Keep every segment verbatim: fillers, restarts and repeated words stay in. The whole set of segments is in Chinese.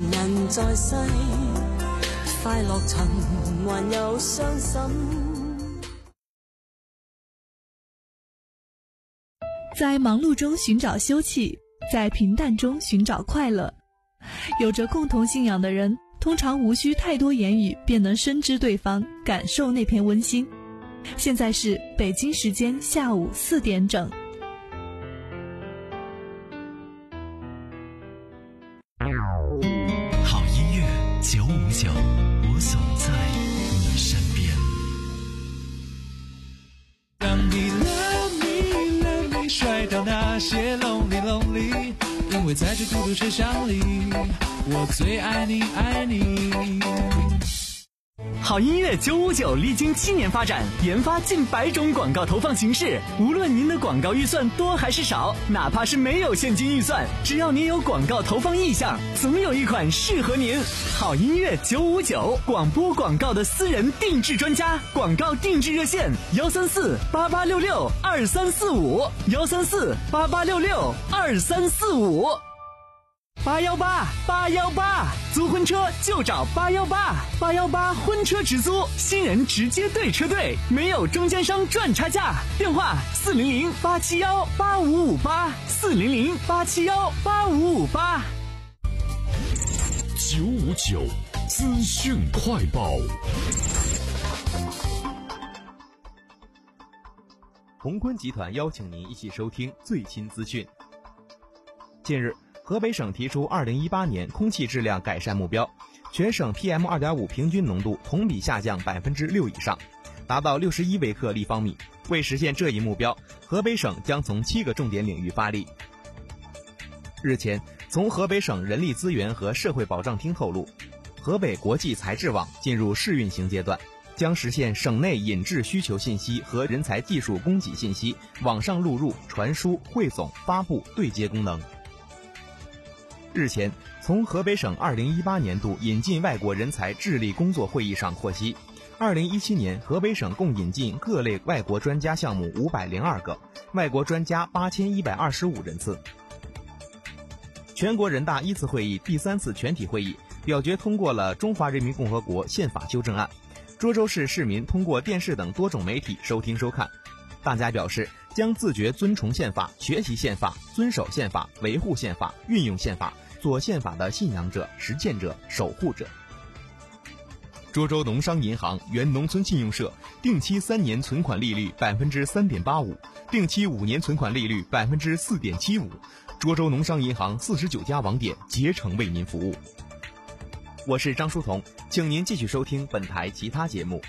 人在世，快乐曾还有伤心。 在忙碌中寻找休憩，在平淡中寻找快乐。有着共同信仰的人，通常无需太多言语便能深知对方，感受那片温馨。现在是北京时间下午四点整。 好音乐九五九，我总在你身边。 当你 love me love me 甩掉那些 lonely lonely， 因为在这孤独车厢里，我最爱你爱你。 好音乐九五九历经七年发展，研发近百种广告投放形式。无论您的广告预算多还是少，哪怕是没有现金预算，只要您有广告投放意向，总有一款适合您。好音乐九五九，广播广告的私人定制专家，广告定制热线幺三四八八六六二三四五幺三四八八六六二三四五。八幺八八幺八，租婚车就找八幺八，八幺八婚车直租，新人直接对车队，没有中间商赚差价。电话四零零八七幺八五五八，四零零八七幺八五五八。 九五九资讯快报。 宏观集团邀请您一起收听最新资讯。近日，河北省提出二零一八年空气质量改善目标，全省 P M 二点五 平均浓度同比下降百分之六以上，达到六十一微克立方米。为实现这一目标，河北省将从七个重点领域发力。日前，从河北省人力资源和社会保障厅透露，河北国际财智网进入试运行阶段，将实现省内引质需求信息和人才技术供给信息网上录入、传输、汇总、发布对接功能。日前，从河北省二零一八年度引进外国人才智力工作会议上获悉，二零一七年河北省共引进各类外国专家项目五百零二个，外国专家八千一百二十五人次。全国人大一次会议第三次全体会议表决通过了《中华人民共和国宪法修正案》，涿州市市民通过电视等多种媒体收听收看。大家表示将自觉遵从宪法、学习宪法、遵守宪法、维护宪法、运用宪法，做宪法的信仰者、实践者、守护者。涿州农商银行原农村信用社定期三年存款利率百分之三点八五，定期五年存款利率百分之四点七五。涿州农商银行四十九家网点竭诚为您服务。我是张书彤，请您继续收听本台其他节目。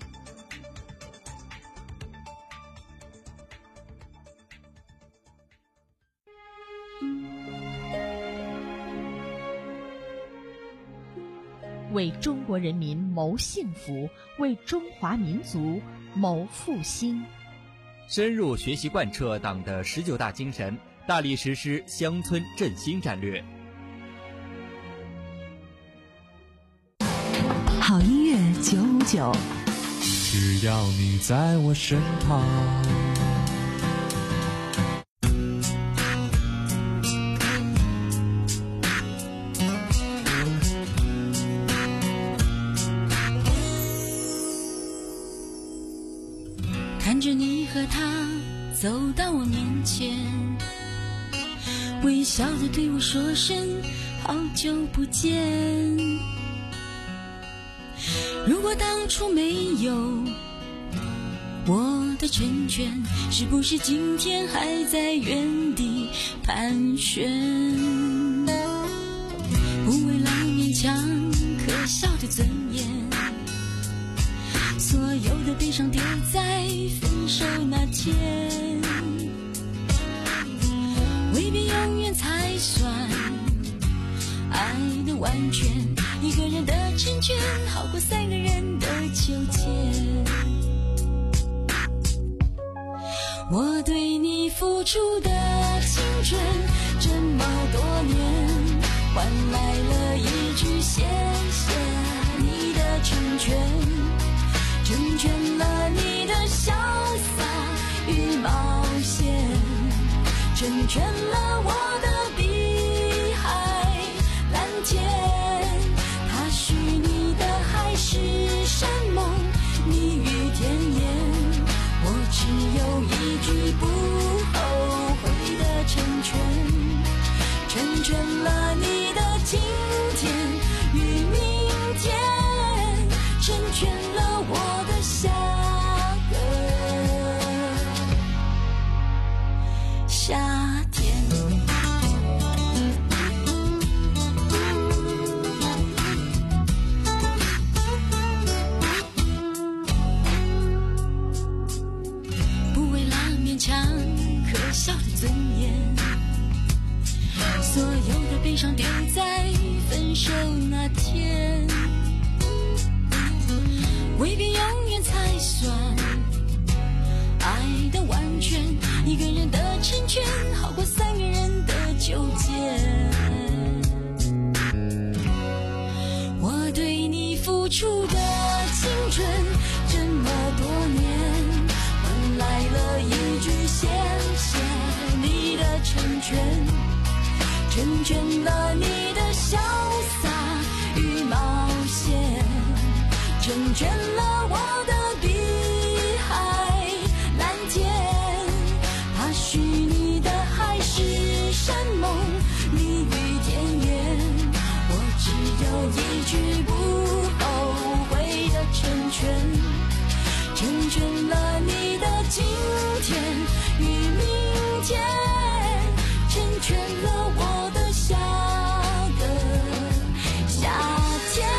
为中国人民谋幸福，为中华民族谋复兴。 深入学习贯彻党的十九大精神，大力实施乡村振兴战略。 好音乐九五九， 只要你在我身旁。 看着你和他走到我面前，微笑着对我说声好久不见。如果当初没有我的成全，是不是今天还在原地盘旋？不为了勉强可笑的尊严，所有的悲伤丢在分手那天，未必永远才算爱的完全，一个人的成全好过三个人的纠结。我对你付出的青春这么多年，换来了一句谢谢你的成全，成全了你的潇洒与冒险，成全了我的碧海蓝天。 成全了你的今天与明天，成全了我的下个夏天。不为了勉强可笑的尊严，所有的悲伤丢在分手那天，未必永远才算爱的完全，一个人的成全好过三个人的纠结。我对你付出的青春这么多年，换来了一句谢谢你的成全，成全了你的潇洒与冒险，成全了我的碧海蓝天。它许你的海誓山盟，蜜语甜言，我只有一句不后悔的成全，成全了你的今天与明天，成全了我的下个夏天。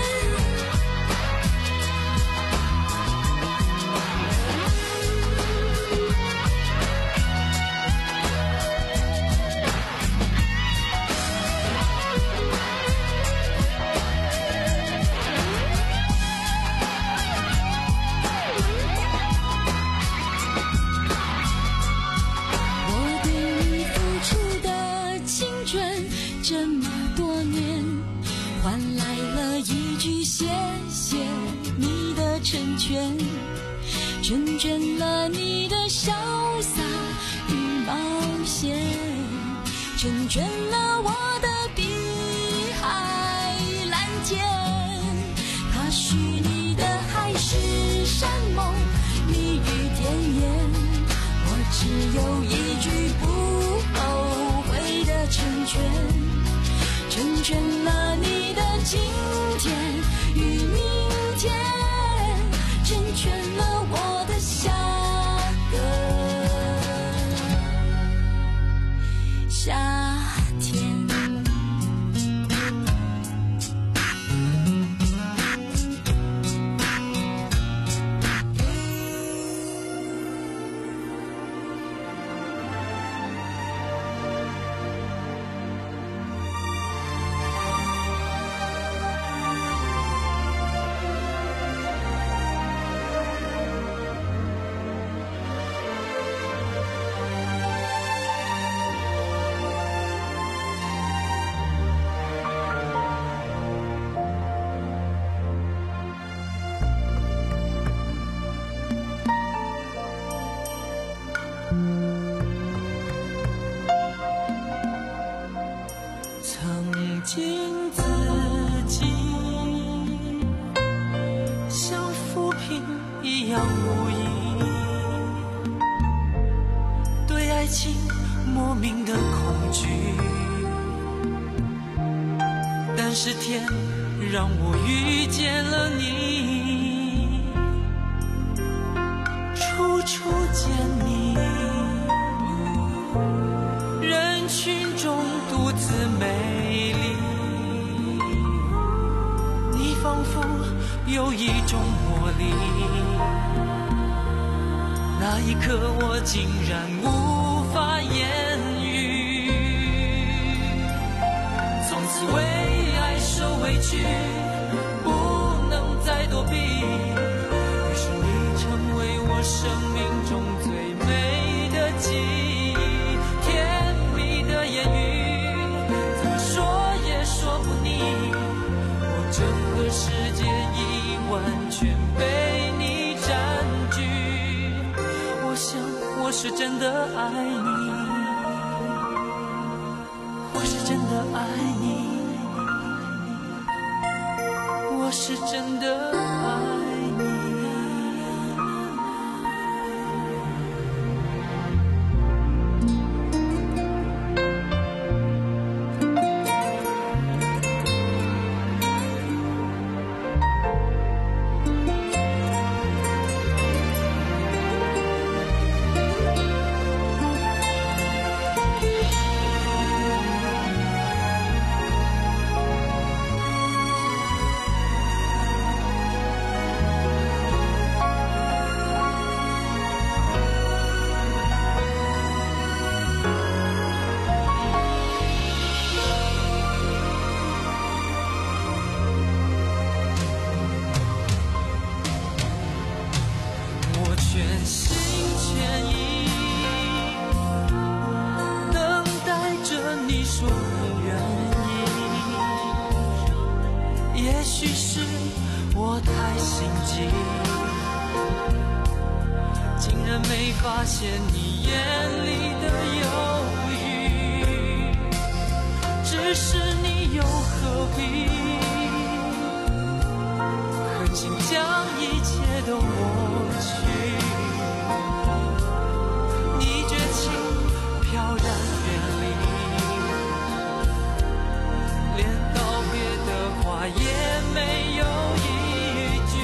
我对你付出的青春这么多年，换来了一句谢谢你的成全，成全了你的潇洒与冒险，成全了我的碧海蓝天。它许你的海誓山盟，蜜语甜言，我只有一句不后悔的成全，成全了你的今天与明天，成全了我的下个夏天。 曾经自己像浮萍一样无依，对爱情莫名的恐惧，但是天让我遇见了你，处处见你，人群中独自美丽，你仿佛有一种魔力，那一刻我竟然无法言语，从此为爱受委屈，不能再躲避，于是你成为我生命中最美的记忆，甜蜜的言语怎么说也说不腻，我整个世界已完全被你占据，我想我是真的爱你，我是真的爱你，我是真的爱你。 许是我太心急，竟然没发现你眼里的犹豫，只是你又何必狠心将一切都抹去，你绝情飘然远离，连道别的话也没有一句，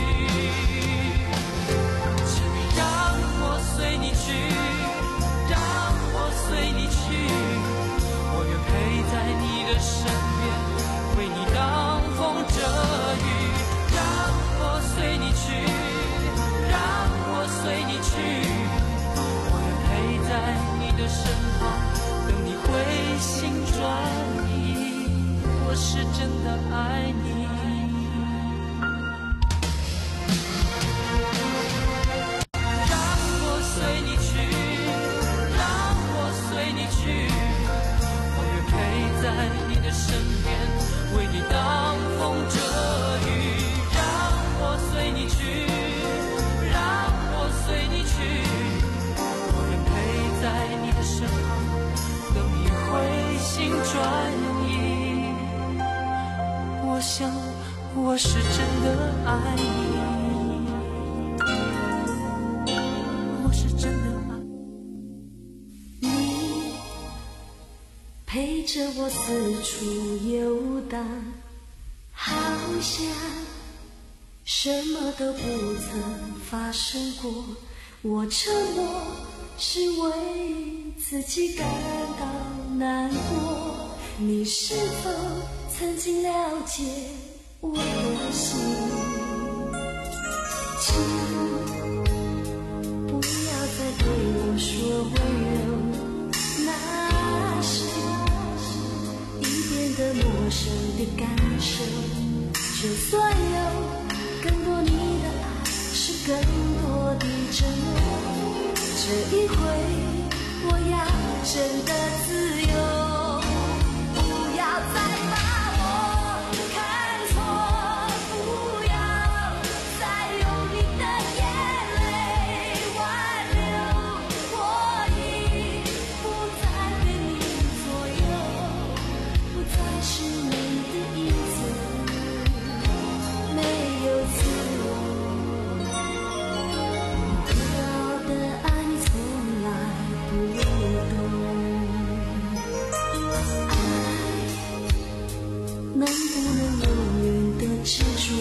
请你让我随你去，让我随你去，我愿陪在你的身边，为你挡风遮雨，让我随你去，让我随你去，我愿陪在你的身旁，等你回心转意，我是真的爱你。让我随你去，让我随你去，我愿陪在你的身边，为你挡风遮雨，让我随你去，让我随你去，我愿陪在你的身旁，等你回心转意，我想我是真的爱你，我是真的爱你，陪着我四处游荡，好像什么都不曾发生过，我沉默是为自己感到难过，你是否曾经了解我的心？请不要再对我说温柔，那是一点的陌生的感受，就算有更多你的爱，是更多的承诺，这一回我要真的自由，不要再把我看错，不要再用你的眼泪挽留，我已不再被你左右，不再是你的影子，没有自由，得到的爱你从来不懂，爱能不能永远的执着？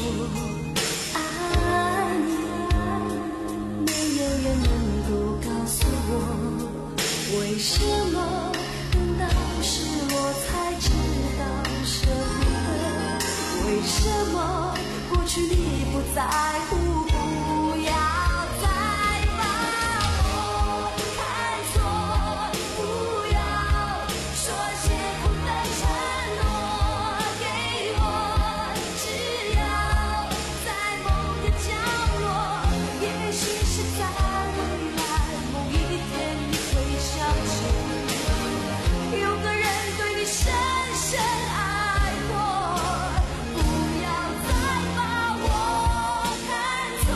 爱你，没有人能够告诉我，为什么等到失落才知道舍不得？为什么过去你不在乎？不要再把我看错，不要说些不的承诺给我，只要在某个角落，也许是在未来某一天你会想起，有个人对你深深爱过，不要再把我看错，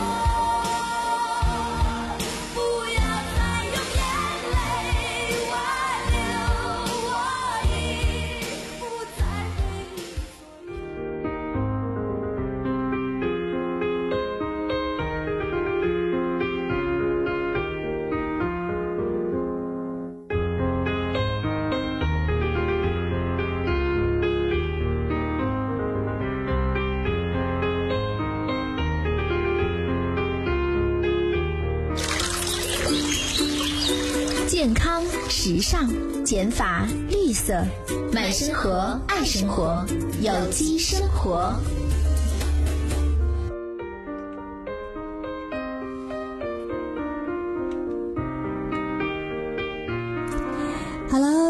不要再用眼泪挽留，我已不再被你左右。 健康、时尚、减法、绿色，买生活，爱生活，有机生活。 Hello，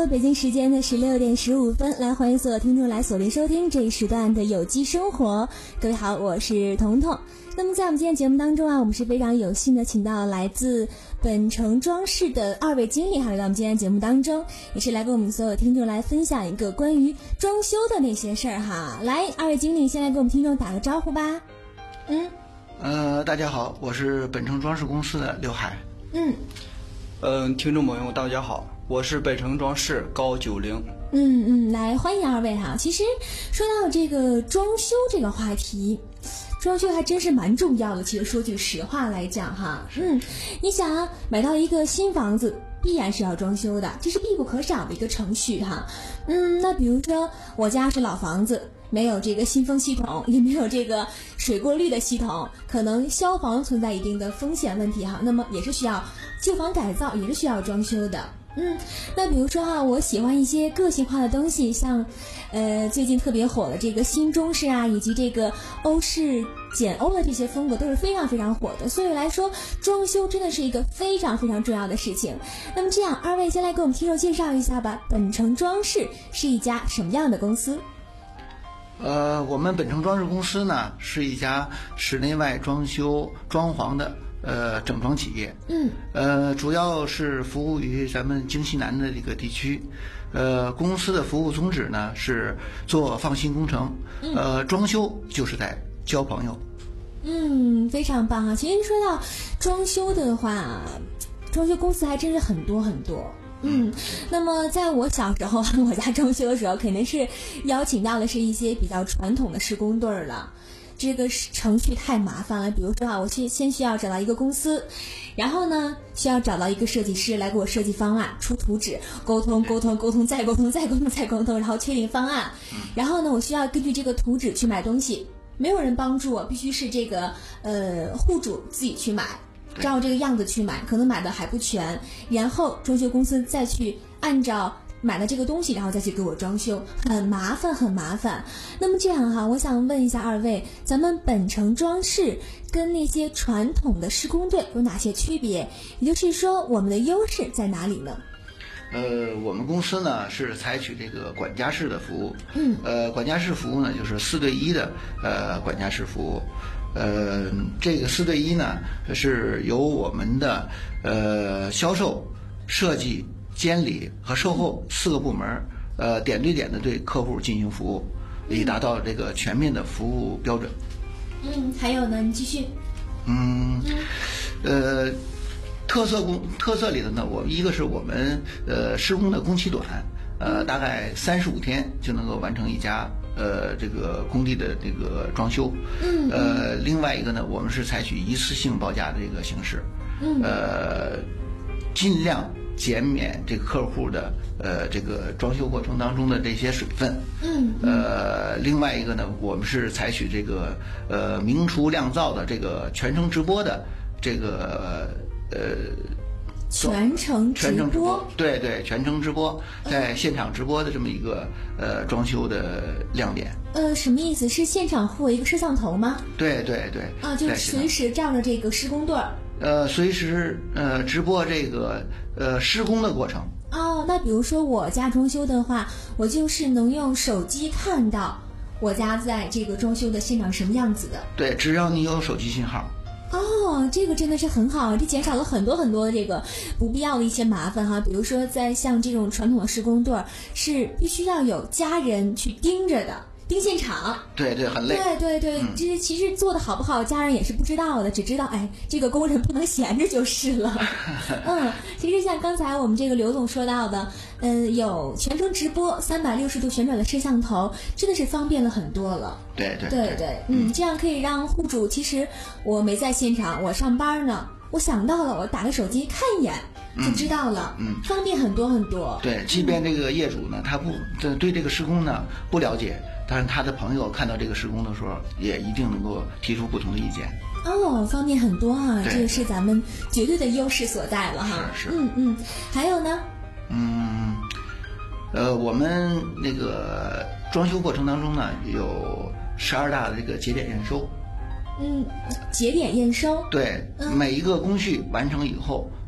北京时间的十六点十五分，来欢迎所有听众来锁定收听这一时段的有机生活。各位好，我是彤彤。那么在我们今天节目当中啊，我们是非常有幸的请到来自本城装饰的二位经理哈，来到我们今天节目当中，也是来跟我们所有听众来分享一个关于装修的那些事儿哈。来，二位经理先来给我们听众打个招呼吧。嗯， 呃，大家好，我是本城装饰公司的刘海。 嗯， 嗯，听众朋友大家好，我是北城装饰高九零。 嗯嗯，来欢迎二位哈。其实说到这个装修这个话题，装修还真是蛮重要的。其实说句实话来讲哈，嗯，你想啊，买到一个新房子，必然是要装修的，这是必不可少的一个程序哈。嗯，那比如说我家是老房子，没有这个新风系统，也没有这个水过滤的系统，可能消防存在一定的风险问题哈，那么也是需要旧房改造，也是需要装修的。嗯，那比如说哈，我喜欢一些个性化的东西，像，呃，最近特别火的这个新中式啊，以及这个欧式简欧的这些风格都是非常非常火的。所以来说，装修真的是一个非常非常重要的事情。那么这样，二位先来给我们听众介绍一下吧，本城装饰是一家什么样的公司？ 呃，我们本城装饰公司呢，是一家室内外装修装潢的呃整装企业。 嗯， 呃，主要是服务于咱们京西南的这个地区。呃，公司的服务宗旨呢是做放心工程，呃，装修就是在交朋友。 嗯，非常棒啊！其实说到装修的话，装修公司还真是很多很多。嗯，那么在我小时候，我家装修的时候，肯定是邀请到的是一些比较传统的施工队儿了。这个程序太麻烦了，比如说啊，我去先需要找到一个公司，然后呢，需要找到一个设计师来给我设计方案、出图纸，沟通、沟通、沟通，再沟通、再沟通、再沟通，然后确定方案。然后呢，我需要根据这个图纸去买东西，没有人帮助我，必须是这个呃户主自己去买。照这个样子去买，可能买的还不全，然后装修公司再去按照买的这个东西，然后再去给我装修，很麻烦很麻烦。那么这样哈，我想问一下二位，咱们本城装饰跟那些传统的施工队有哪些区别？也就是说，我们的优势在哪里呢？ 呃，我们公司呢是采取这个管家式的服务。 嗯， 呃，管家式服务呢就是四对一的呃管家式服务。呃，这个四对一呢，是由我们的呃销售、设计、监理和售后四个部门，呃点对点的对客户进行服务，以达到这个全面的服务标准。 嗯，还有呢，你继续。 嗯，呃，特色工特色里的呢，我一个是我们呃施工的工期短，呃大概三十五天就能够完成一家。呃，这个工地的这个装修， 嗯， 呃，另外一个呢，我们是采取一次性报价的这个形式， 嗯， 呃，尽量减免这个客户的呃这个装修过程当中的这些水分， 嗯， 呃，另外一个呢，我们是采取这个呃明厨亮灶的这个全程直播的这个呃。 全程直播， 全程直播，对对，全程直播，在现场直播的这么一个呃装修的亮点。 呃，什么意思？是现场附一个摄像头吗？ 对对对。 啊，就随时照着这个施工队儿。 呃，随时呃直播这个呃施工的过程。 哦，那比如说我家装修的话，我就是能用手机看到我家在这个装修的现场什么样子的。 对，只要你有手机信号。 哦，这个真的是很好，这减少了很多很多这个不必要的一些麻烦哈。比如说，在像这种传统的施工队是必须要有家人去盯着的，盯现场。 对对，很累。 对对对， 嗯、 这其实做的好不好，家人也是不知道的，只知道哎，这个工人不能闲着就是了。嗯，其实像刚才我们这个刘总说到的，嗯，有全程直播、三百六十度旋转的摄像头，真的是方便了很多了。 对对对对，嗯，这样可以让户主，其实我没在现场，我上班呢，我想到了，我打个手机看一眼就知道了， 嗯， 方便很多很多。 对，即便这个业主呢，他不对这个施工呢不了解，但是他的朋友看到这个施工的时候，也一定能够提出不同的意见。 哦，方便很多啊，这个是咱们绝对的优势所在了哈。 是是， 嗯嗯，还有呢？ 嗯，呃，我们那个装修过程当中呢，有十二大的这个节点验收。 嗯，节点验收。 对， 嗯、 每一个工序完成以后，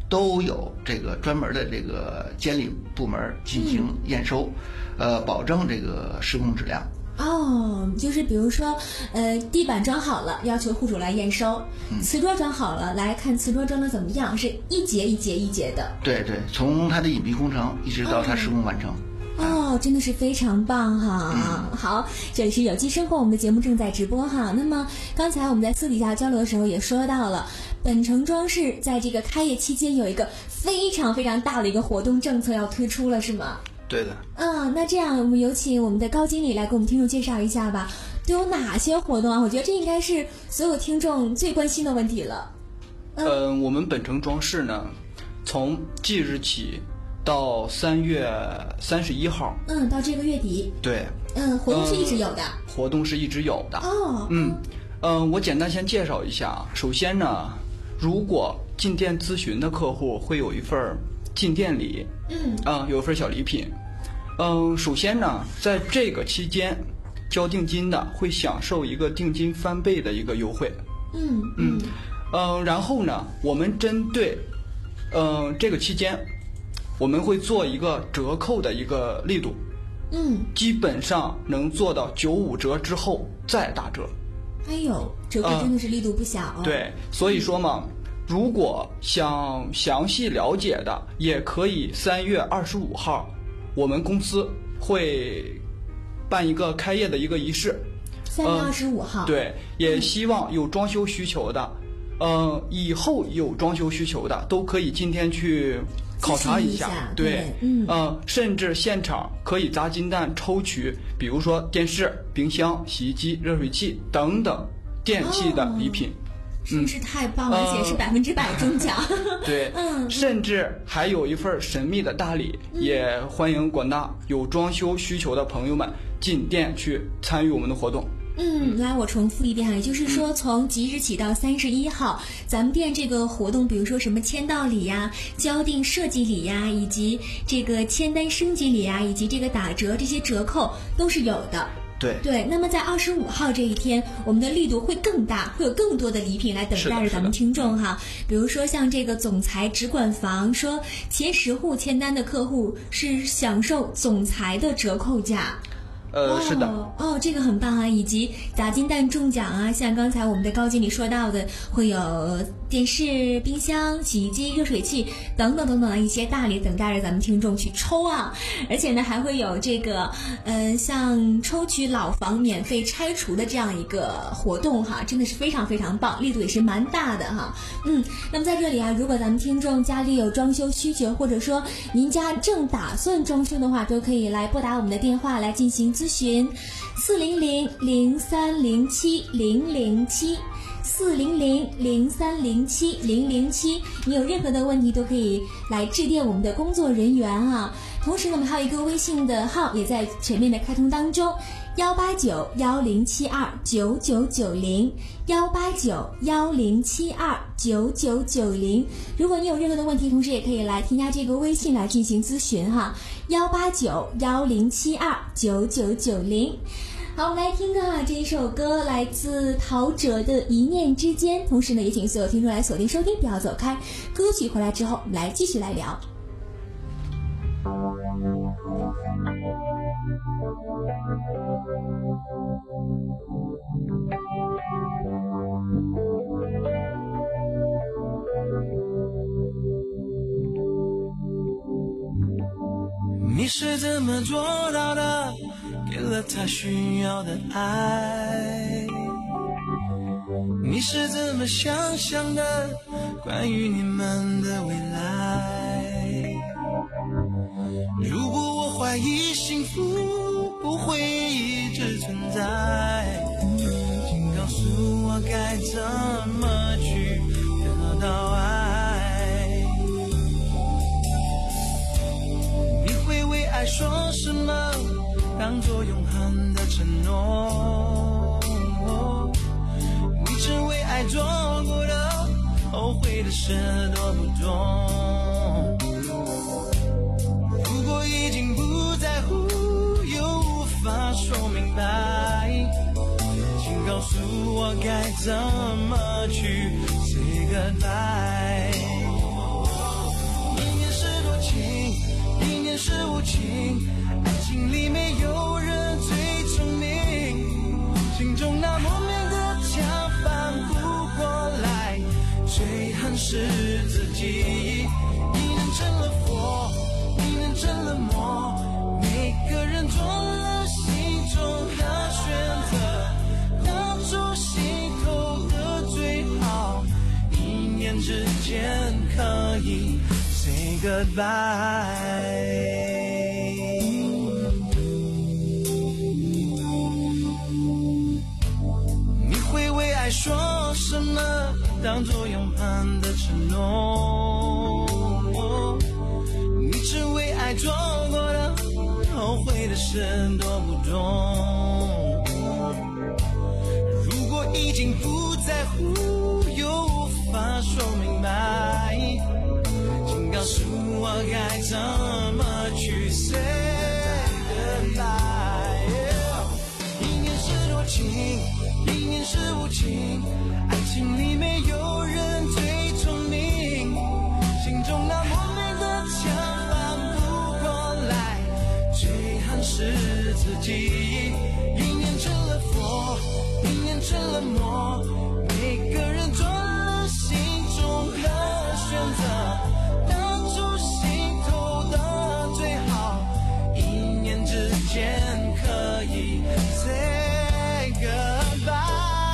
都有这个专门的这个监理部门进行验收，嗯、呃，保证这个施工质量。 哦，就是比如说，呃，地板装好了，要求户主来验收； 嗯、 瓷砖装好了，来看瓷砖装的怎么样，是一节一节一节的。 对对，从它的隐蔽工程一直到它施工完成。 哦，真的是非常棒哈！嗯、好，这里是有机生活，我们的节目正在直播哈。那么刚才我们在私底下交流的时候也说到了，本城装饰在这个开业期间有一个非常非常大的一个活动政策要推出了，是吗？ 对的。 嗯，那这样我们有请我们的高经理来给我们听众介绍一下吧，都有哪些活动啊？我觉得这应该是所有听众最关心的问题了。 嗯、呃，我们本城装饰呢，从即日起到三月三十一号， 嗯，到这个月底， 对， 嗯，活动是一直有的， 呃、活动是一直有的。 哦， 嗯，呃，我简单先介绍一下。首先呢，如果进店咨询的客户会有一份进店礼， 嗯， 啊、呃，有一份小礼品。嗯、呃，首先呢，在这个期间，交定金的会享受一个定金翻倍的一个优惠。 嗯嗯，呃，然后呢，我们针对，呃，这个期间，我们会做一个折扣的一个力度。 嗯， 基本上能做到九五折之后再打折。 哎呦，折扣真的是力度不小哦。 呃、对，所以说嘛。如果想详细了解的，也可以三月二十五号，我们公司会办一个开业的一个仪式。 三月二十五号、 呃。对，也希望有装修需求的，呃，以后有装修需求的都可以今天去考察一下。 对， 对嗯， 呃，甚至现场可以砸金蛋抽取，比如说电视、冰箱、洗衣机、热水器等等电器的礼品。 哦真是太棒了，而且是百分之百中奖。 对， 嗯， 甚至还有一份神秘的大礼， 嗯、 也欢迎广大有装修需求的朋友们进店去参与我们的活动。 嗯，来，我重复一遍哈，也就是说，从即日起到三十一号，咱们店这个活动，比如说什么签到礼呀、交定设计礼呀，以及这个签单升级礼呀，以及这个打折这些折扣都是有的。 对对，那么在二十五号这一天，我们的力度会更大，会有更多的礼品来等待着咱们听众哈。比如说像这个总裁直管房，说前十户签单的客户是享受总裁的折扣价。 呃， 哦、 是的， 哦，这个很棒啊！以及砸金蛋中奖啊，像刚才我们的高经理说到的，会有电视、冰箱、洗衣机、热水器等等等等的一些大礼等待着咱们听众去抽啊！而且呢，还会有这个，呃，像抽取老房免费拆除的这样一个活动哈，真的是非常非常棒，力度也是蛮大的哈。嗯，那么在这里啊，如果咱们听众家里有装修需求，或者说您家正打算装修的话，都可以来拨打我们的电话来进行咨询，四零零零三零七零零七，四零零零三零七零零七，你有任何的问题都可以来致电我们的工作人员啊。同时呢，我们还有一个微信的号也在全面的开通当中，幺八九幺零七二九九九零，幺八九幺零七二九九九零。如果你有任何的问题，同时也可以来添加这个微信来进行咨询哈，幺八九幺零七二九九九零。好，我们来听个哈，这一首歌来自陶喆的《一念之间》。同时呢，也请所有听众来锁定收听，不要走开。歌曲回来之后，我们来继续来聊。 你是怎么做到的？给了他需要的爱。你是怎么想象的？关于你们的未来。如果我怀疑幸福不会一直存在，请告诉我该怎么去得到爱。你会为爱说什么？当作永恒的承诺。你曾为爱做过的，后悔的事多不多？如果已经不在乎，又无法说明白，请告诉我该怎么去 say goodbye。 情，爱情里没有人最聪明，心中那莫名的墙翻不过来，最恨是自己。一人成了佛，一人成了魔，每个人做了心中的选择，当初心头的最好，一念之间可以 say goodbye。你会为爱说什么？当作永恒的承诺。你只为爱做过的，后悔的事多不多。如果已经不在乎，又无法说明白，请告诉我该怎么去 say goodbye。 一念是多情，一念是无情，爱情里没有人最聪明，心中那莫名的墙翻不过来，最恨是自己。一念成了佛，一念成了魔，每个人做了心中的选择，当初心头的最好，一念之间可以 say goodbye。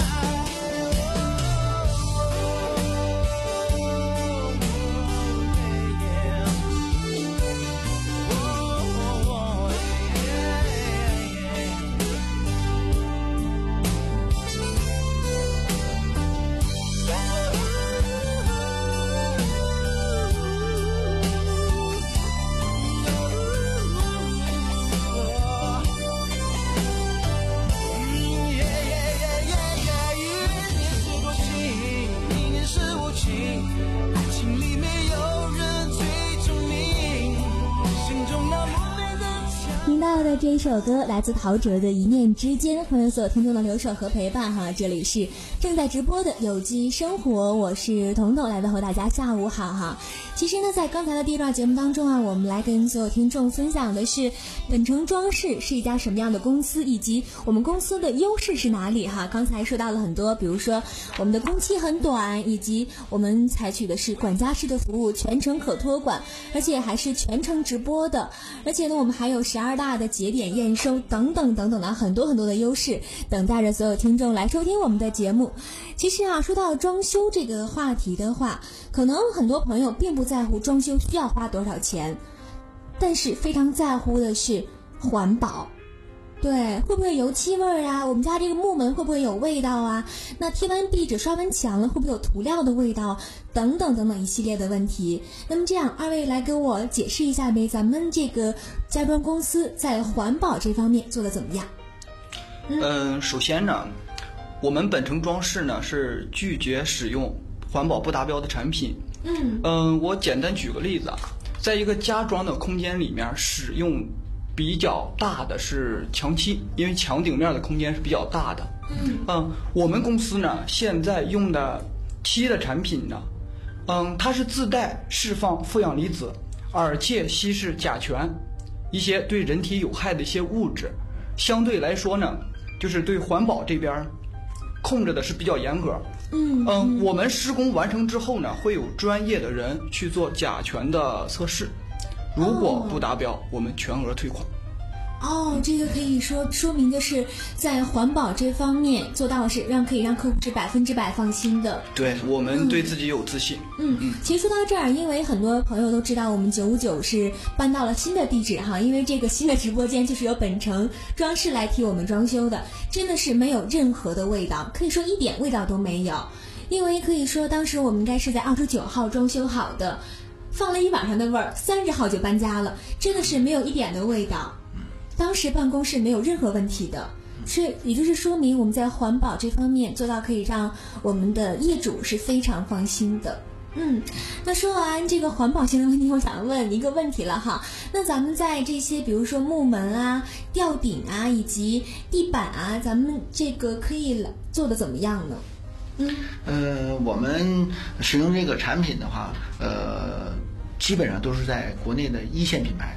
听到的这一首歌来自陶喆的《一念之间》，欢迎所有听众的留守和陪伴哈，这里是正在直播的有机生活，我是彤彤，来问候大家下午好哈。其实呢，在刚才的第一段节目当中啊，我们来跟所有听众分享的是本城装饰是一家什么样的公司，以及我们公司的优势是哪里哈。刚才说到了很多，比如说我们的工期很短，以及我们采取的是管家式的服务，全程可托管，而且还是全程直播的，而且呢，我们还有十二大的节点验收等等等等的很多很多的优势，等待着所有听众来收听我们的节目。其实啊，说到装修这个话题的话，可能很多朋友并不在乎装修需要花多少钱，但是非常在乎的是环保。对，会不会油漆味啊？我们家这个木门会不会有味道啊？那贴完壁纸刷完墙了，会不会有涂料的味道？等等等等一系列的问题。那么这样，二位来给我解释一下呗，咱们这个家装公司在环保这方面做得怎么样？ 嗯、呃，首先呢，我们本城装饰呢是拒绝使用环保不达标的产品。 嗯嗯、呃，我简单举个例子啊，在一个家装的空间里面使用比较大的是墙漆，因为墙顶面的空间是比较大的。 嗯嗯，我们公司呢现在用的漆的产品呢，嗯，它是自带释放负氧离子，而且稀释甲醛，一些对人体有害的一些物质，相对来说呢，就是对环保这边控制的是比较严格。 嗯嗯，我们施工完成之后呢，会有专业的人去做甲醛的测试，如果不达标，哦、我们全额退款。 哦，这个可以说说明的是，在环保这方面做到的是让可以让客户是百分之百放心的。 对，我们对自己有自信。 嗯嗯。其实说到这儿，因为很多朋友都知道我们九五九是搬到了新的地址哈，因为这个新的直播间就是由本城装饰来替我们装修的，真的是没有任何的味道，可以说一点味道都没有。因为可以说当时我们应该是在二十九号装修好的，放了一晚上的味儿，三十号就搬家了，真的是没有一点的味道。当时办公室没有任何问题的，是也就是说明我们在环保这方面做到可以让我们的业主是非常放心的。嗯，那说完这个环保性的问题，我想问一个问题了哈。那咱们在这些比如说木门啊、吊顶啊以及地板啊，咱们这个可以做的怎么样呢？嗯， 呃，我们使用这个产品的话，呃，基本上都是在国内的一线品牌。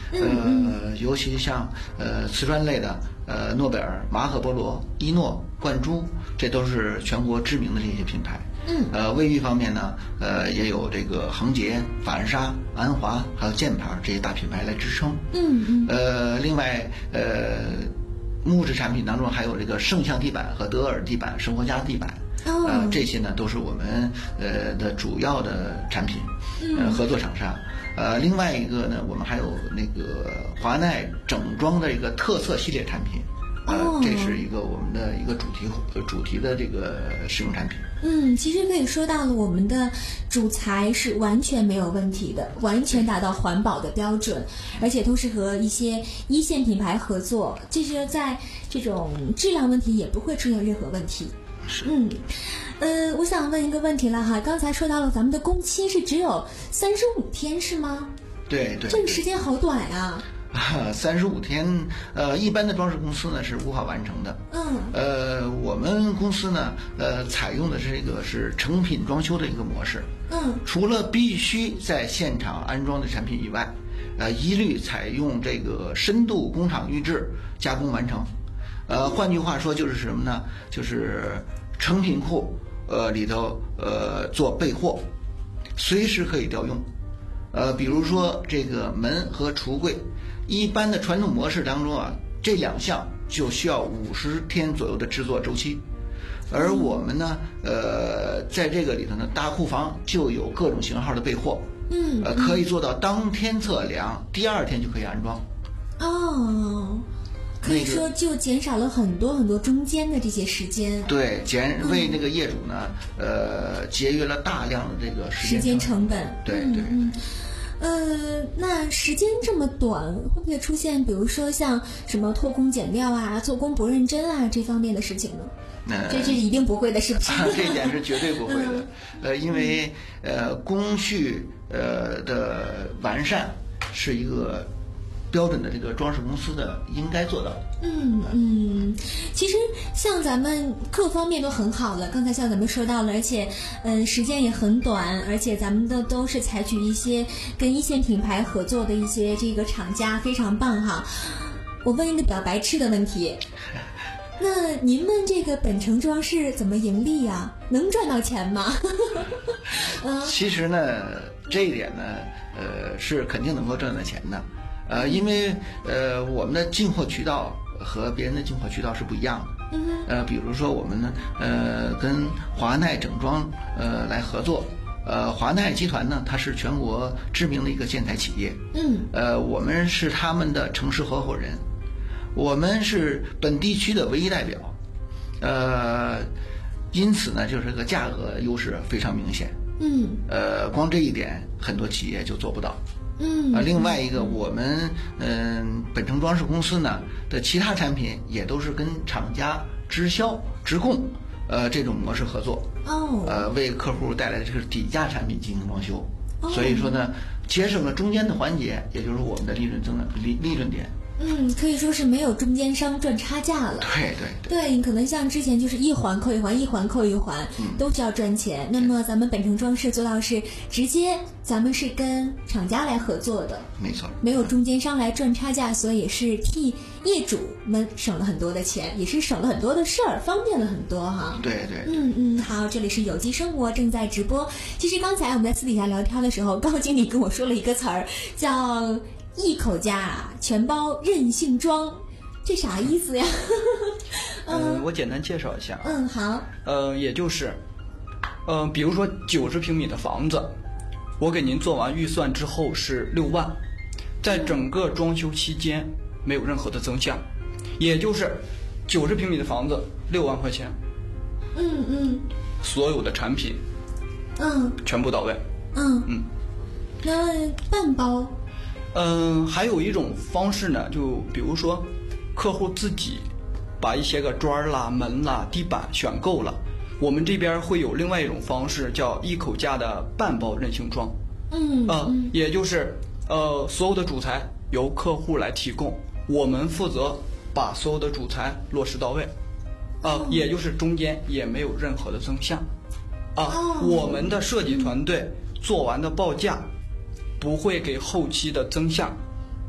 呃，尤其像呃瓷砖类的，呃诺贝尔、马可波罗、伊诺、冠珠，这都是全国知名的这些品牌。 嗯， 呃，卫浴方面呢，呃，也有这个恒洁、法兰莎、安华，还有箭牌这些大品牌来支撑。 嗯嗯。 呃，另外，呃，木质产品当中还有这个圣象地板和德尔地板、生活家地板。 哦。 呃，这些呢都是我们呃的主要的产品，呃，合作厂商。呃，另外一个呢，我们还有那个华奈整装的一个特色系列产品。呃，这是一个我们的一个主题主题的这个使用产品。 嗯，其实可以说到了，我们的主材是完全没有问题的，完全达到环保的标准，而且都是和一些一线品牌合作，其实在这种质量问题也不会出现任何问题。 是。 嗯，呃，我想问一个问题了哈，刚才说到了咱们的工期是只有三十五天是吗？ 对对。 这个时间好短啊。 三十五天，呃，一般的装饰公司呢是无法完成的。 嗯。 呃，我们公司呢，呃，采用的这个是成品装修的一个模式。 嗯。 除了必须在现场安装的产品以外，呃，一律采用这个深度工厂预制加工完成。呃，换句话说就是什么呢？就是成品库呃里头呃做备货，随时可以调用。呃，比如说这个门和橱柜。一般的传统模式当中啊，这两项就需要五十天左右的制作周期，而我们呢，呃，在这个里头呢，大库房就有各种型号的备货， 嗯， 呃，可以做到当天测量，第二天就可以安装。 哦，可以说就减少了很多很多中间的这些时间。 对，减为那个业主呢，呃，节约了大量的这个时间时间成本。 对对。 嗯呃，那时间这么短，会不会出现比如说像什么偷工减料啊、做工不认真啊这方面的事情呢？ 呃、 这这一定不会的，是不是？ 这一点是绝对不会的。嗯、呃，因为呃工序呃的完善是一个标准的这个装饰公司的应该做到的。 嗯嗯，其实像咱们各方面都很好了，刚才像咱们说到了，而且嗯、呃、时间也很短，而且咱们的都是采取一些跟一线品牌合作的一些这个厂家，非常棒哈。我问一个比较白痴的问题，那您们这个本城装饰怎么盈利呀、啊？能赚到钱吗？ 嗯、其实呢，这一点呢，呃，是肯定能够赚到钱的。呃，因为呃，我们的进货渠道和别人的进货渠道是不一样的。 嗯。 呃，比如说我们呢，呃，跟华奈整装呃来合作。呃，华奈集团呢，它是全国知名的一个建材企业。 嗯。 呃，我们是他们的城市合伙人，我们是本地区的唯一代表。呃，因此呢，就是这个价格优势非常明显。 嗯。 呃，光这一点，很多企业就做不到。 嗯啊，另外一个，我们嗯、呃、本城装饰公司呢的其他产品也都是跟厂家直销直供，呃这种模式合作， 哦， 呃为客户带来的这个底价产品进行装修， 哦、 所以说呢，节省了中间的环节，也就是我们的利润增长利利润点。 嗯，可以说是没有中间商赚差价了。 对对对，对你可能像之前就是一环扣一环，一环扣一环， 嗯、 都是要赚钱。那么咱们本城装饰做到是直接，咱们是跟厂家来合作的， 没错， 没有中间商来赚差价，所以也是替业主们省了很多的钱，也是省了很多的事儿，方便了很多哈。 对对。 嗯嗯，好，这里是有机生活正在直播。其实刚才我们在私底下聊天的时候，高经理跟我说了一个词儿，叫一口家全包任性装，这啥意思呀？ 嗯，我简单介绍一下。 嗯，好。 呃，也就是，呃，比如说九十平米的房子，我给您做完预算之后是六万，在整个装修期间没有任何的增项，也就是九十平米的房子六万块钱。 嗯嗯。 所有的产品， 嗯， 全部到位。 嗯嗯。 那半包？ 嗯，还有一种方式呢，就比如说，客户自己把一些个砖啦、门啦、地板选购了，我们这边会有另外一种方式，叫一口价的半包任性装。 嗯， 呃，也就是呃，所有的主材由客户来提供，我们负责把所有的主材落实到位，呃， 哦、 也就是中间也没有任何的增项，啊、呃哦， 我们的设计团队做完的报价。不会给后期的增项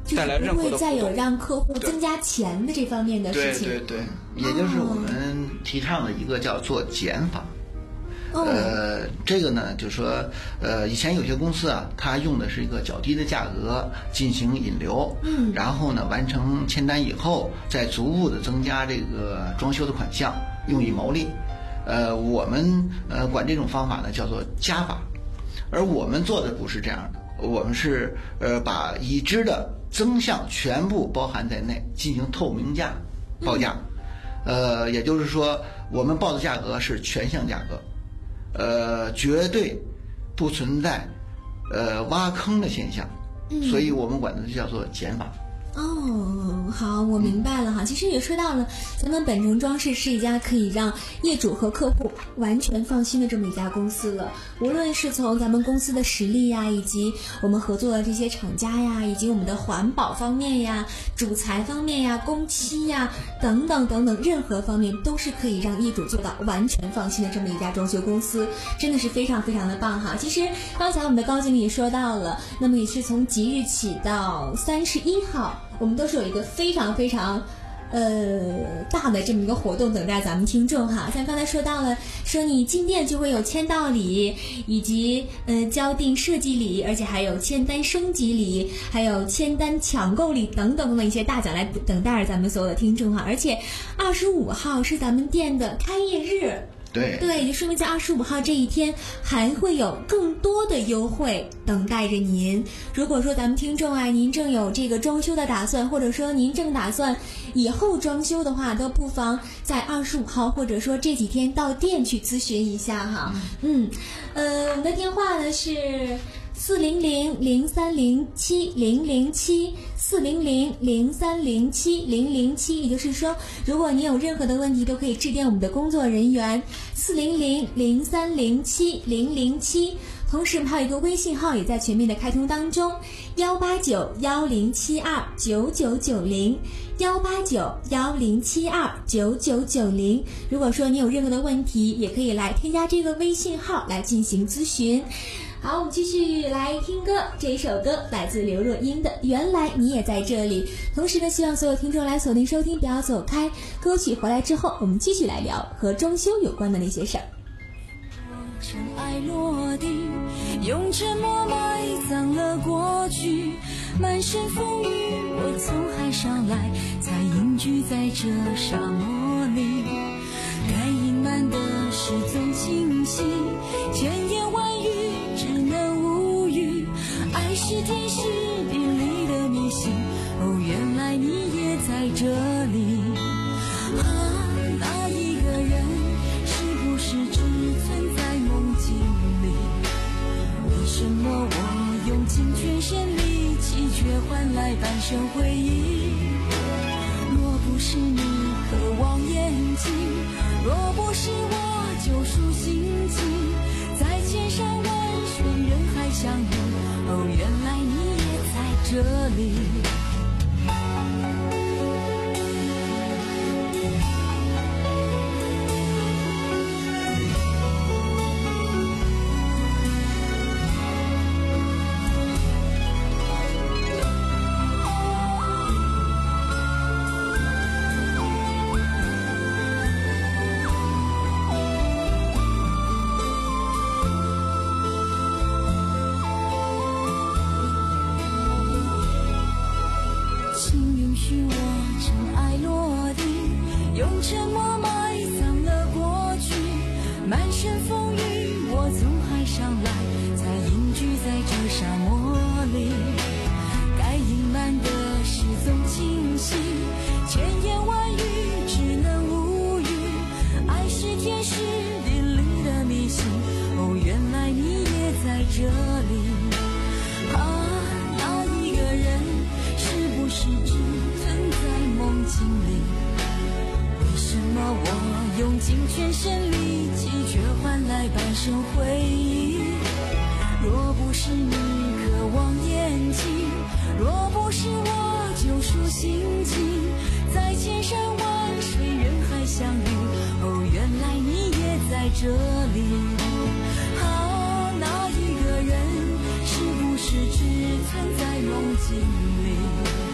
带来任何的不会再有让客户增加钱的这方面的事情。 对对对，也就是我们提倡的一个叫做减法。哦、呃，这个呢，就是说，呃，以前有些公司啊，它用的是一个较低的价格进行引流，嗯，然后呢，完成签单以后，再逐步的增加这个装修的款项，用以牟利。呃，我们呃管这种方法呢叫做加法，而我们做的不是这样的，我们是呃把已知的增项全部包含在内，进行透明价报价。嗯、呃，也就是说，我们报的价格是全项价格。呃，绝对不存在呃挖坑的现象，嗯、所以我们管它叫做减法。 哦，好，我明白了哈。其实也说到了，咱们本城装饰是一家可以让业主和客户完全放心的这么一家公司了。无论是从咱们公司的实力呀，以及我们合作的这些厂家呀，以及我们的环保方面呀、主材方面呀、工期呀等等等等，任何方面都是可以让业主做到完全放心的这么一家装修公司，真的是非常非常的棒哈。其实刚才我们的高经理也说到了，那么也是从即日起到三十一号。我们都是有一个非常非常呃大的这么一个活动等待咱们听众哈。像刚才说到了，说你进店就会有签到礼，以及呃交订设计礼，而且还有签单升级礼，还有签单抢购礼等等的一些大奖来等待着咱们所有的听众哈。而且二十五号是咱们店的开业日。 对对，就说明在二十五号这一天还会有更多的优惠等待着您。如果说咱们听众啊，您正有这个装修的打算，或者说您正打算以后装修的话，都不妨在二十五号或者说这几天到店去咨询一下哈。嗯，呃，我们的电话呢是四零零零三零七零零七四零零零三零七零零七，也就是说，如果你有任何的问题，都可以致电我们的工作人员四零零零三零七零零七。同时，还有一个微信号也在全面的开通当中，幺八九幺零七二九九九零，幺八九幺零七二九九九零。如果说你有任何的问题，也可以来添加这个微信号来进行咨询。好，我们继续来听歌，这一首歌来自刘若英的《原来你也在这里》。同时呢，希望所有听众来锁定收听，不要走开。歌曲回来之后，我们继续来聊和装修有关的那些事儿。 尘埃落地，用沉默埋葬了过去，满身风雨，我从海上来，才隐居在这沙漠里。该隐瞒的事总清晰，千言万语只能无语。爱是天时地利的迷信，哦，原来你也在这里。啊，那一个人是不是只存在梦境里？为什么我用尽全身力气，却换来半生回忆？若不是你渴望眼睛，若不是我救赎心情，在千山万水人海相遇，哦，原来你也在这里。 心里。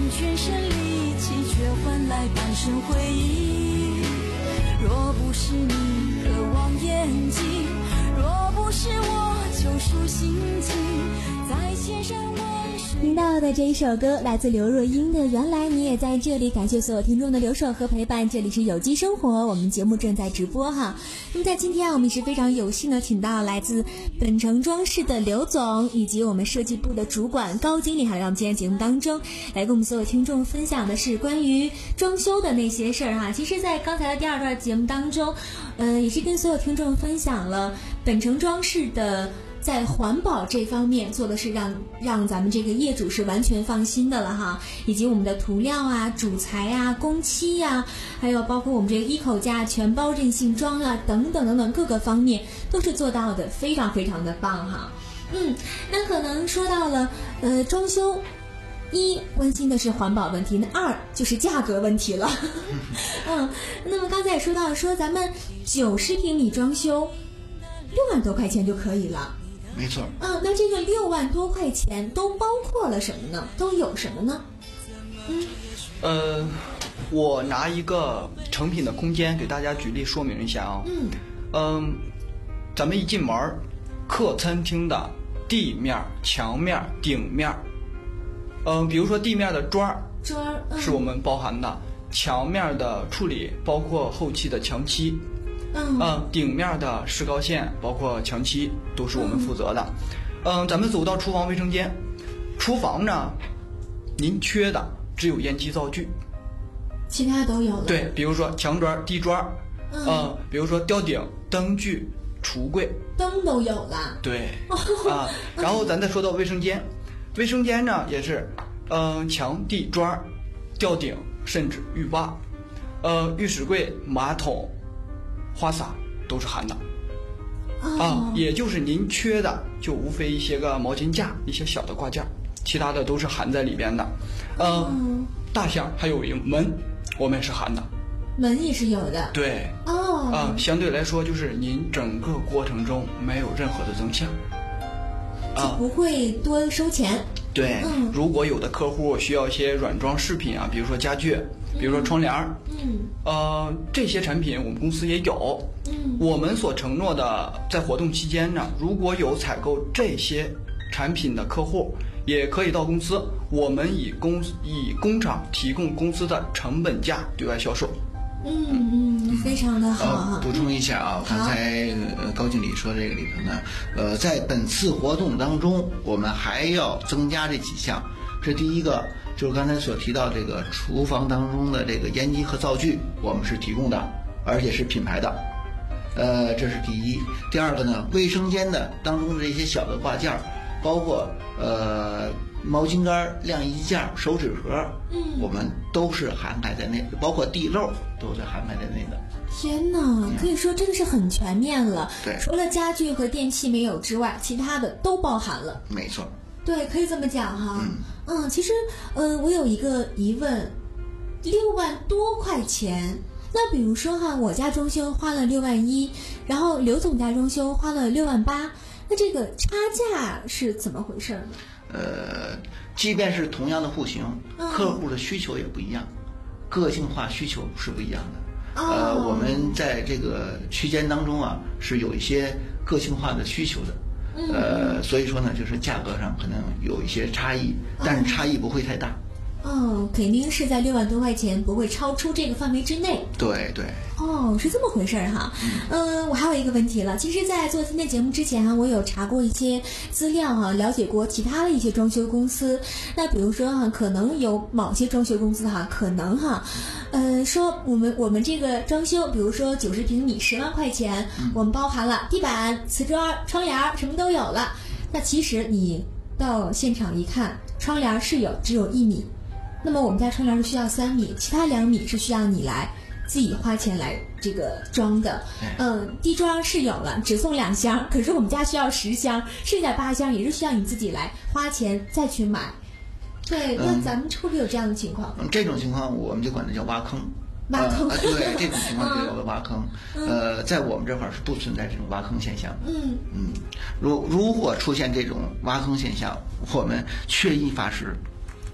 全身力气，却换来半生回忆。若不是你渴望眼睛，若不是我救赎心情，在千山万水。 听到的这一首歌来自刘若英的《原来你也在这里》，感谢所有听众的留守和陪伴。这里是有机生活，我们节目正在直播哈。那么在今天啊，我们是非常有幸的请到来自本城装饰的刘总以及我们设计部的主管高经理，还来到我们今天节目当中来跟我们所有听众分享的是关于装修的那些事儿哈。其实在刚才的第二段节目当中，呃，也是跟所有听众分享了本城装饰的在环保这方面做的是让让咱们这个业主是完全放心的了哈，以及我们的涂料啊、主材啊、工期呀、啊，还有包括我们这个一口价全包韧性装啊等等等等各个方面都是做到的非常非常的棒哈。嗯，那可能说到了呃装修，一关心的是环保问题，那二就是价格问题了。嗯，那么刚才也说到说咱们九十平米装修六万多块钱就可以了。 没错。 嗯，那这个六万多块钱都包括了什么呢？都有什么呢？ 嗯，呃，我拿一个成品的空间给大家举例说明一下啊。 嗯。 嗯，咱们一进门，客餐厅的地面、墙面、顶面，嗯，比如说地面的砖砖、嗯、 是我们包含的，墙面的处理包括后期的墙漆。 嗯, 嗯，顶面的石膏线包括墙漆都是我们负责的。嗯, 嗯，咱们走到厨房卫生间，厨房呢，您缺的只有烟机灶具， 其他都有了。 对，比如说墙砖、地砖， 嗯, 嗯，比如说吊顶、灯具、橱柜， 灯都有了。 对，啊，然后咱再说到卫生间，卫生间呢也是，嗯，墙、地砖、吊顶，甚至浴霸，呃，浴室柜、马桶。花洒都是含的、 哦、 啊，也就是您缺的就无非一些个毛巾架、一些小的挂件，其他的都是含在里边的。嗯、呃，大项还有一个门，我们也是含的， 门也是有的。 对， 哦， 啊，相对来说就是您整个过程中没有任何的增项， 就不会多收钱。啊、 对、嗯，如果有的客户需要一些软装饰品啊，比如说家具。比如说窗帘， 嗯， 呃，这些产品我们公司也有， 嗯， 我们所承诺的，在活动期间呢，如果有采购这些产品的客户，也可以到公司，我们以公以工厂提供公司的成本价对外销售。 嗯嗯，非常的好。 呃、补充一下啊，刚才呃高经理说这个里头呢，呃，在本次活动当中，我们还要增加这几项，这第一个。就是刚才所提到这个厨房当中的这个烟机和灶具，我们是提供的，而且是品牌的，呃，这是第一。第二个呢，卫生间的当中的这些小的挂件，包括呃毛巾杆、晾衣架、手纸盒， 嗯， 我们都是涵盖在内，包括地漏都是涵盖在内的。 天哪，可以说真的是很全面了。 对， 除了家具和电器没有之外，其他的都包含了。 没错。 对，可以这么讲哈。 嗯， 嗯，其实，呃，我有一个疑问，六万多块钱，那比如说哈，我家装修花了六万一，然后刘总家装修花了六万八，那这个差价是怎么回事呢？ 呃，即便是同样的户型， 嗯、 客户的需求也不一样，个性化需求是不一样的。 哦、 呃，我们在这个区间当中啊，是有一些个性化的需求的。呃，所以说呢，就是价格上可能有一些差异，但是差异不会太大。 哦，肯定是在六万多块钱，不会超出这个范围之内。 对对。 哦，是这么回事儿哈。嗯、呃，我还有一个问题了。其实，在做今天节目之前哈，我有查过一些资料哈，了解过其他的一些装修公司。那比如说哈，可能有某些装修公司哈，可能哈，呃，说我们我们这个装修，比如说九十平米十万块钱， 嗯、 我们包含了地板、瓷砖、窗帘什么都有了。那其实你到现场一看，窗帘是有只有一米。那么我们家窗帘是需要三米，其他两米是需要你来自己花钱来这个装的。嗯，地装是有了，只送两箱，可是我们家需要十箱，剩下八箱也是需要你自己来花钱再去买。对，那咱们会不会有这样的情况？ 嗯，这种情况我们就管它叫挖坑。 挖坑、 呃、对，这种情况就叫做挖坑。 嗯、 呃，在我们这块儿是不存在这种挖坑现象。 嗯嗯，如如果出现这种挖坑现象，我们缺一发誓。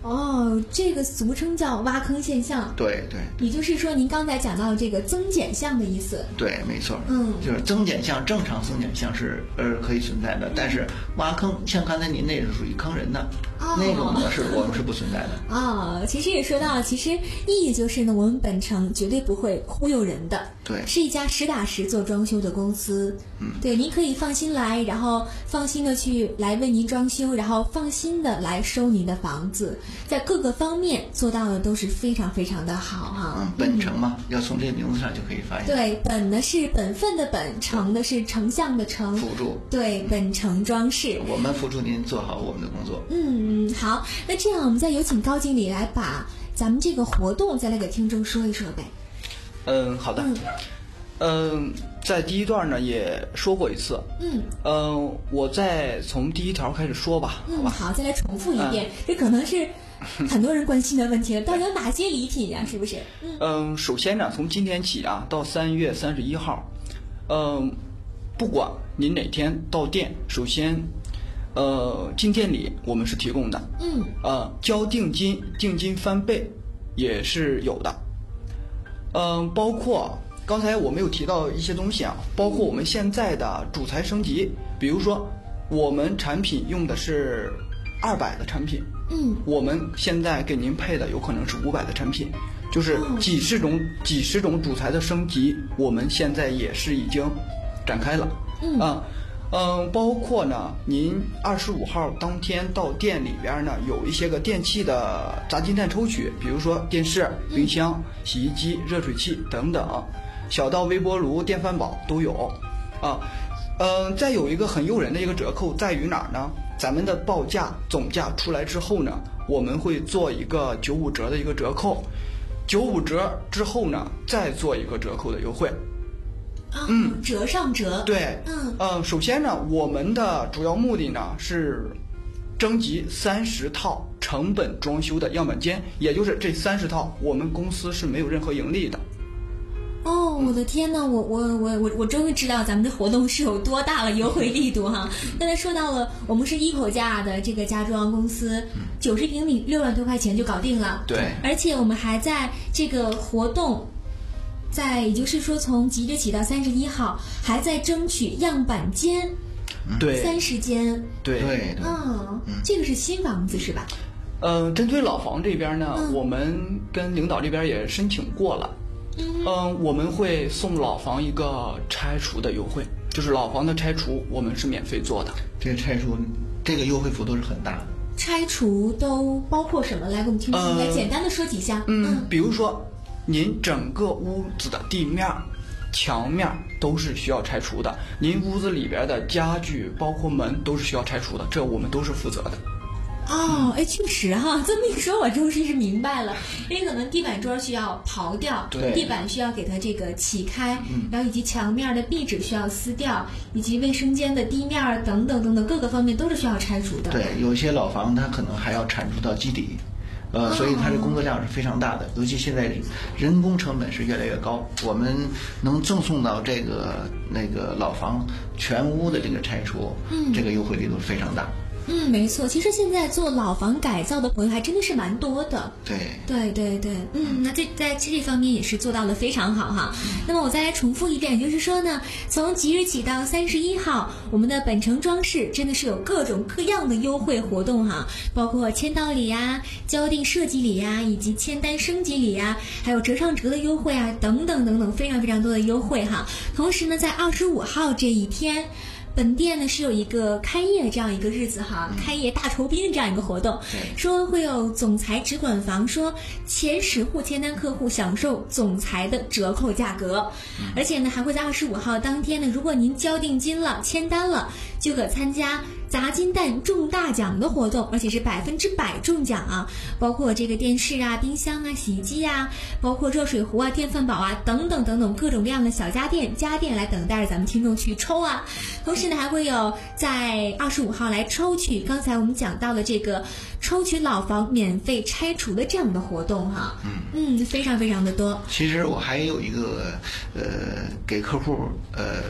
哦，这个俗称叫挖坑现象。 对对， 也就是说您刚才讲到这个增减项的意思。 对，没错。 嗯， 就是增减项，正常增减项是呃可以存在的，但是挖坑，像刚才您那是属于坑人的， 哦、 那种模式我们是不存在的。 哦，其实也说到了，其实意义就是呢，我们本城绝对不会忽悠人的。 对， 是一家实打实做装修的公司。 嗯， 对，您可以放心来，然后放心的去来为您装修，然后放心的来收您的房子，在各个方面做到的都是非常非常的好哈。 嗯，本城嘛，嗯、要从这个名字上就可以发现。 对，本呢是本分的本，城的是丞相的丞， 辅助。 对，本城装饰， 我们辅助您做好我们的工作。 嗯，好，那这样我们再有请高经理来把咱们这个活动再来给听众说一说呗。 嗯，好的。嗯，嗯，在第一段呢也说过一次。 嗯。 嗯，我再从第一条开始说吧。 嗯， 好吧。 好，再来重复一遍，嗯、这可能是很多人关心的问题了，到底有哪些礼品呀？是不是？ 嗯。嗯，首先呢，从今天起啊，到三月三十一号，嗯，不管您哪天到店，首先，呃，进店里我们是提供的。 嗯。 呃，交定金，定金翻倍也是有的。嗯，包括刚才我没有提到一些东西啊，包括我们现在的主材升级，比如说我们产品用的是二百的产品， 嗯， 我们现在给您配的有可能是五百的产品，就是几十种、嗯、几十种主材的升级，我们现在也是已经展开了。 嗯啊。嗯，包括呢，您二十五号当天到店里边呢，有一些个电器的砸金蛋抽取，比如说电视、冰箱、洗衣机、热水器等等，小到微波炉、电饭煲都有啊。嗯，再有一个很诱人的一个折扣在于哪儿呢？咱们的报价总价出来之后呢，我们会做一个九五折的一个折扣，九五折之后呢，再做一个折扣的优惠。 嗯，折上折。 对， 嗯呃，首先呢，我们的主要目的呢是征集三十套成本装修的样板间，也就是这三十套，我们公司是没有任何盈利的。 哦，我的天呐，我我我我我终于知道咱们的活动是有多大了优惠力度哈！刚才说到了，我们是一口价的这个家装公司，九十平米六万多块钱就搞定了。 对， 而且我们还在这个活动。在，也就是说，从即日起到三十一号，还在争取样板间， 对， 三十间， 对对， 嗯，这个是新房子是吧？ 呃，针对老房这边呢， 嗯、 我们跟领导这边也申请过了，嗯、呃，我们会送老房一个拆除的优惠，就是老房的拆除我们是免费做的。 这个拆除，这个优惠幅度是很大的。 拆除都包括什么？来给我们听众、呃、来简单的说几项。 嗯，嗯比如说。您整个屋子的地面、墙面都是需要拆除的，您屋子里边的家具包括门都是需要拆除的，这我们都是负责的。 哦，哎，确实哈，这么一说，我终于是明白了。因为可能地板砖需要刨掉， 对， 地板需要给它这个起开， 嗯、 然后以及墙面的壁纸需要撕掉，以及卫生间的地面等等等等各个方面都是需要拆除的。 对，有些老房它可能还要铲除到基底。呃，所以它的工作量是非常大的，尤其现在人工成本是越来越高，我们能赠送到这个那个老房全屋的这个拆除， 嗯， 这个优惠力度是非常大。 嗯，没错，其实现在做老房改造的朋友还真的是蛮多的。 对， 对对对，嗯，那这在这方面也是做到的非常好哈。嗯、那么我再来重复一遍，也就是说呢，从即日起到三十一号，我们的本城装饰真的是有各种各样的优惠活动哈，包括签到礼呀、交定设计礼呀，以及签单升级礼呀，还有折上折的优惠啊，等等等等，非常非常多的优惠哈。同时呢，在二十五号这一天。本店呢是有一个开业这样一个日子哈，开业大酬宾这样一个活动，说会有总裁直管房，说前十户签单客户享受总裁的折扣价格，而且呢还会在二十五号当天呢，如果您交定金了、签单了，就可参加砸金蛋中大奖的活动，而且是百分之百中奖啊，包括这个电视啊、冰箱啊、洗衣机啊，包括热水壶啊、电饭煲啊等等等等各种各样的小家电家电来等待着咱们听众去抽啊。同时呢，还会有在二十五号来抽取刚才我们讲到的这个抽取老房免费拆除的这样的活动哈。嗯嗯，非常非常的多。 其实我还有一个呃给客户呃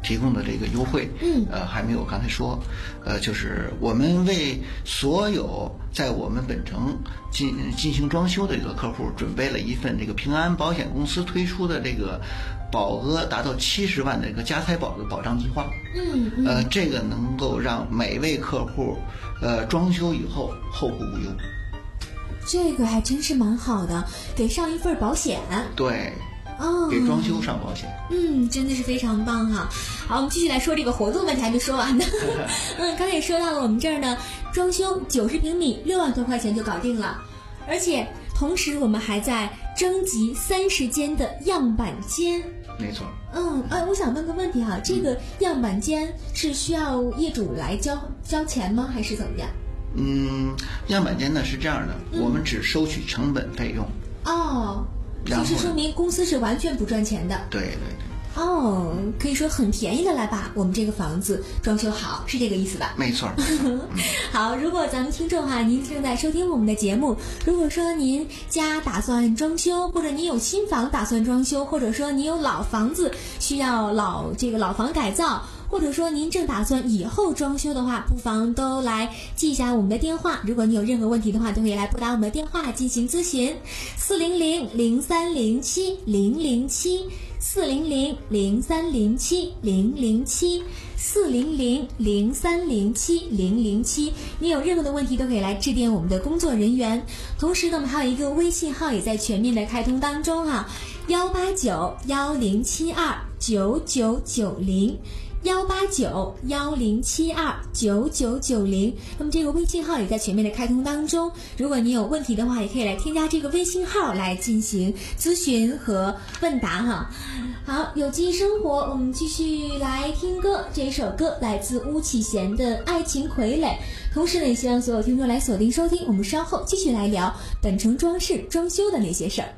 提供的这个优惠， 嗯， 呃，还没有刚才说，呃，就是我们为所有在我们本城进进行装修的这个客户准备了一份这个平安保险公司推出的这个保额达到七十万的一个家财保的保障计划， 嗯，嗯呃，这个能够让每位客户，呃，装修以后后顾无忧。 这个还真是蛮好的，给上一份保险。 对。 哦， 给装修上保险， 嗯，真的是非常棒哈。好，我们继续来说这个活动问题还没说完呢。嗯，刚才也说到了，我们这儿呢，装修九十平米六万多块钱就搞定了，而且同时我们还在征集三十间的样板间。 没错。 嗯，哎，我想问个问题哈，这个样板间是需要业主来交交钱吗，还是怎么样？ 嗯，样板间呢是这样的， 嗯、 我们只收取成本费用。 哦。就是说明公司是完全不赚钱的。 对对对。 哦，可以说很便宜的来把我们这个房子装修好，是这个意思吧？ 没错。 好，如果咱们听众哈，您正在收听我们的节目，如果说您家打算装修，或者您有新房打算装修，或者说您有老房子需要老这个老房改造，或者说您正打算以后装修的话，不妨都来记一下我们的电话。如果你有任何问题的话，都可以来拨打我们的电话进行咨询，四零零零三零七零零七，四零零零三零七零零七，四零零零三零七零零七。你有任何的问题都可以来致电我们的工作人员。同时呢，我们还有一个微信号也在全面的开通当中啊，幺八九幺零七二九九九零。幺八九幺零七二九九九零，那么这个微信号也在全面的开通当中。如果你有问题的话，也可以来添加这个微信号来进行咨询和问答哈。好，有机生活，我们继续来听歌。这首歌来自巫启贤的《爱情傀儡》。同时呢，也希望所有听众来锁定收听，我们稍后继续来聊本城装饰装修的那些事儿。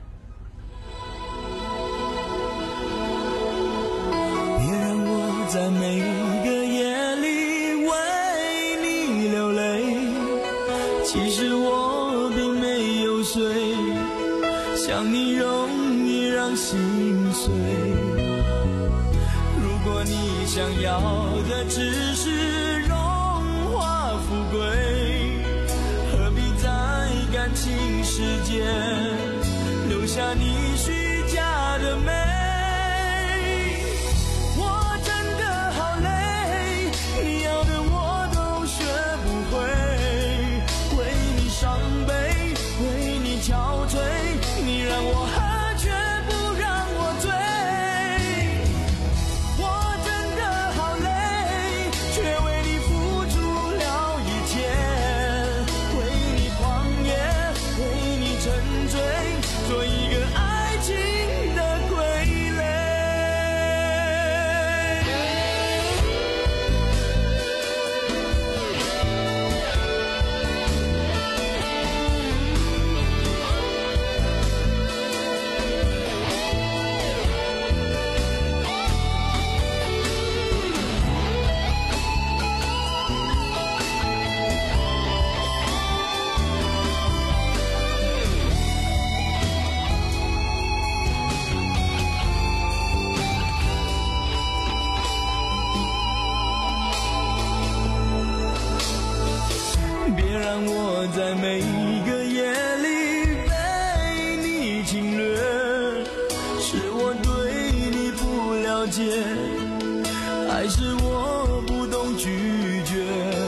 在每个夜里为你流泪，其实我并没有睡，想你容易让心碎。如果你想要的只是荣华富贵，何必在感情世界留下你虚假的美。在每个夜里被你侵略，是我对你不了解，还是我不懂拒绝？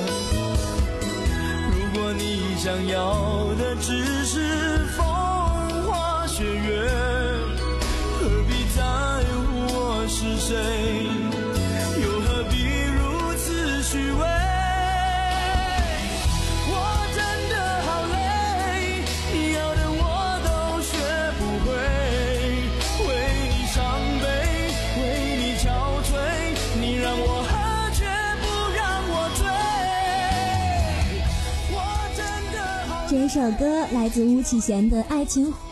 如果你想要的只是风花雪月，何必在乎我是谁？又何必如此虚伪？ 这首歌来自巫启贤的《爱情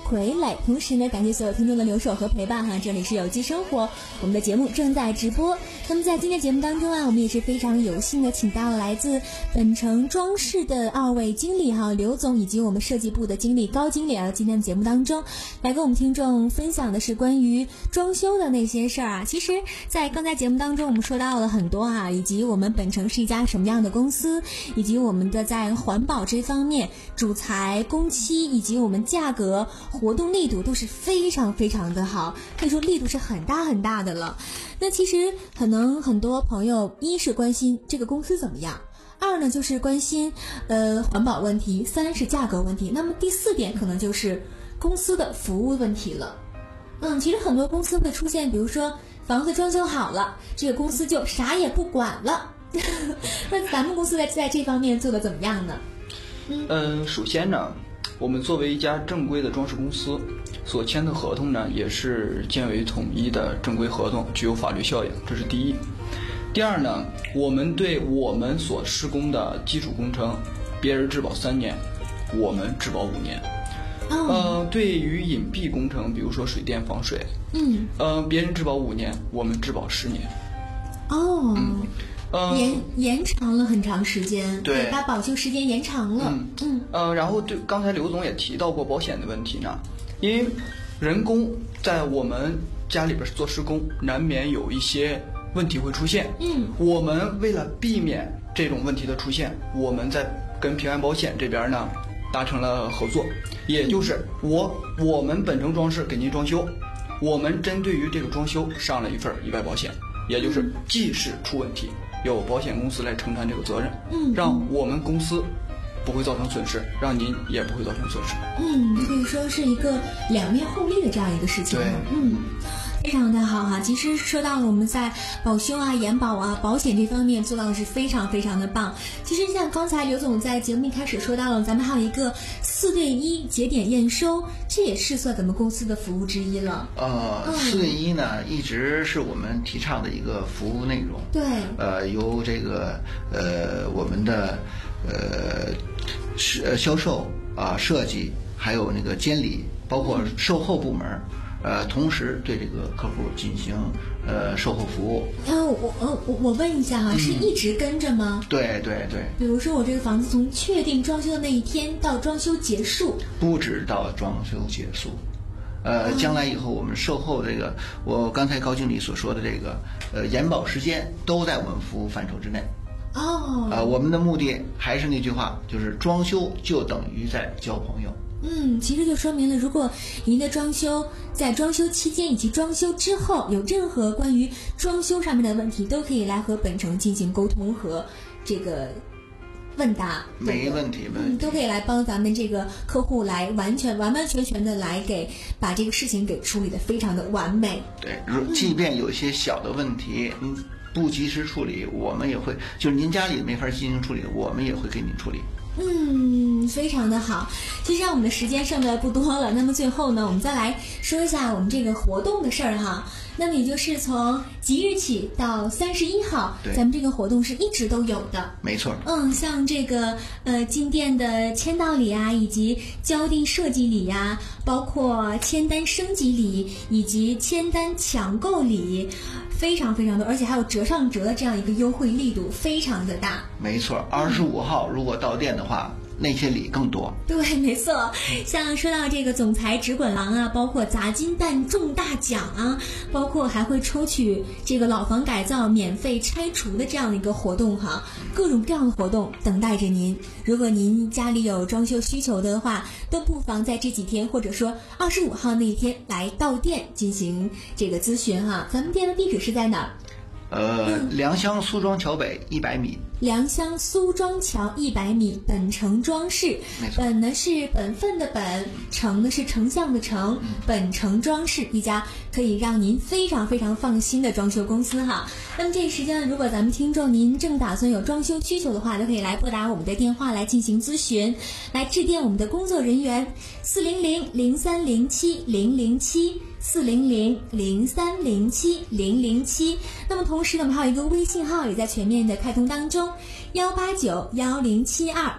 傀儡。同时呢，感谢所有听众的留守和陪伴哈，这里是有机生活，我们的节目正在直播。那么在今天节目当中啊，我们也是非常有幸的请到了来自本城装饰的二位经理哈，刘总以及我们设计部的经理高经理啊，今天的节目当中来跟我们听众分享的是关于装修的那些事儿啊。其实在刚才节目当中我们说到了很多啊，以及我们本城是一家什么样的公司，以及我们的在环保这方面主材工期以及我们价格活动力度都是非常非常的好，可以说力度是很大很大的了。那其实可能很多朋友一是关心这个公司怎么样，二呢就是关心呃环保问题，三是价格问题，那么第四点可能就是公司的服务问题了。嗯，其实很多公司会出现，比如说房子装修好了，这个公司就啥也不管了。那咱们公司在在这方面做的怎么样呢？ 嗯、呃，首先呢，我们作为一家正规的装饰公司，所签的合同呢也是建为统一的正规合同，具有法律效应，这是第一。第二呢，我们对我们所施工的基础工程，别人质保三年，我们质保五年。 哦、 呃，对于隐蔽工程，比如说水电防水， 嗯， 呃，别人质保五年，我们质保十年。 哦。 嗯呃、 延延长了很长时间， 对， 把保修时间延长了。 嗯嗯呃，然后对刚才刘总也提到过保险的问题呢，因为人工在我们家里边做施工，难免有一些问题会出现。 嗯， 我们为了避免这种问题的出现，我们在跟平安保险这边呢达成了合作，也就是我我们本城装饰给您装修，我们针对于这个装修上了一份意外保险，也就是即使出问题，有保险公司来承担这个责任， 嗯， 让我们公司不会造成损失，让您也不会造成损失。 嗯，可以说是一个两面互利的这样一个事情。 对， 嗯，非常的好哈。其实说到了我们在保修啊、延保啊、保险这方面做到的是非常非常的棒。其实像刚才刘总在节目一开始说到了，咱们还有一个四对一节点验收，这也是算咱们公司的服务之一了。 呃， 嗯、 四对一呢，一直是我们提倡的一个服务内容。 对。 呃，由这个呃我们的呃是销售啊、呃、设计，还有那个监理，包括售后部门。呃，同时对这个客户进行呃售后服务。 呃，我呃我我问一下哈、啊嗯，是一直跟着吗？ 对对对。 比如说我这个房子从确定装修的那一天到装修结束， 不止到装修结束，呃，嗯、将来以后我们售后这个，我刚才高经理所说的这个呃延保时间都在我们服务范畴之内。 哦。 呃，我们的目的还是那句话，就是装修就等于在交朋友。 嗯，其实就说明了，如果您的装修在装修期间以及装修之后有任何关于装修上面的问题，都可以来和本城进行沟通和这个问答。 没问题，没问题、 嗯，都可以来帮咱们这个客户来完全完完全全的来给把这个事情给处理的非常的完美。 对，如即便有一些小的问题，嗯，不及时处理，我们也会，就是您家里没法进行处理，我们也会给您处理。 嗯，非常的好。其实我们的时间剩的不多了，那么最后呢，我们再来说一下我们这个活动的事儿哈。那么也就是从即日起到三十一号，咱们这个活动是一直都有的。 没错。 嗯，像这个呃进店的签到礼啊，以及交定设计礼呀、啊，包括签单升级礼以及签单抢购礼，非常非常多，而且还有折上折的这样一个优惠力度，非常的大。 没错，二十五号如果到店的话。那些礼更多。 对，没错。像说到这个总裁直滚廊啊，包括砸金蛋中大奖啊，包括还会抽取这个老房改造免费拆除的这样的一个活动哈，各种各样的活动等待着您。如果您家里有装修需求的话，都不妨在这几天或者说二十五号那一天来到店进行这个咨询哈。咱们店的地址是在哪儿？ 呃，良乡苏庄桥北一百米。 良乡苏庄桥一百米，本城装饰。本呢是本分的本，城呢是丞相的城，嗯、本城装饰一家可以让您非常非常放心的装修公司哈。那么这个时间呢，如果咱们听众您正打算有装修需求的话，都可以来拨打我们的电话来进行咨询，来致电我们的工作人员四零零零三零七零零七。四零零零三零七零零七，那么同时呢，我们还有一个微信号也在全面的开通当中，幺八九幺零七二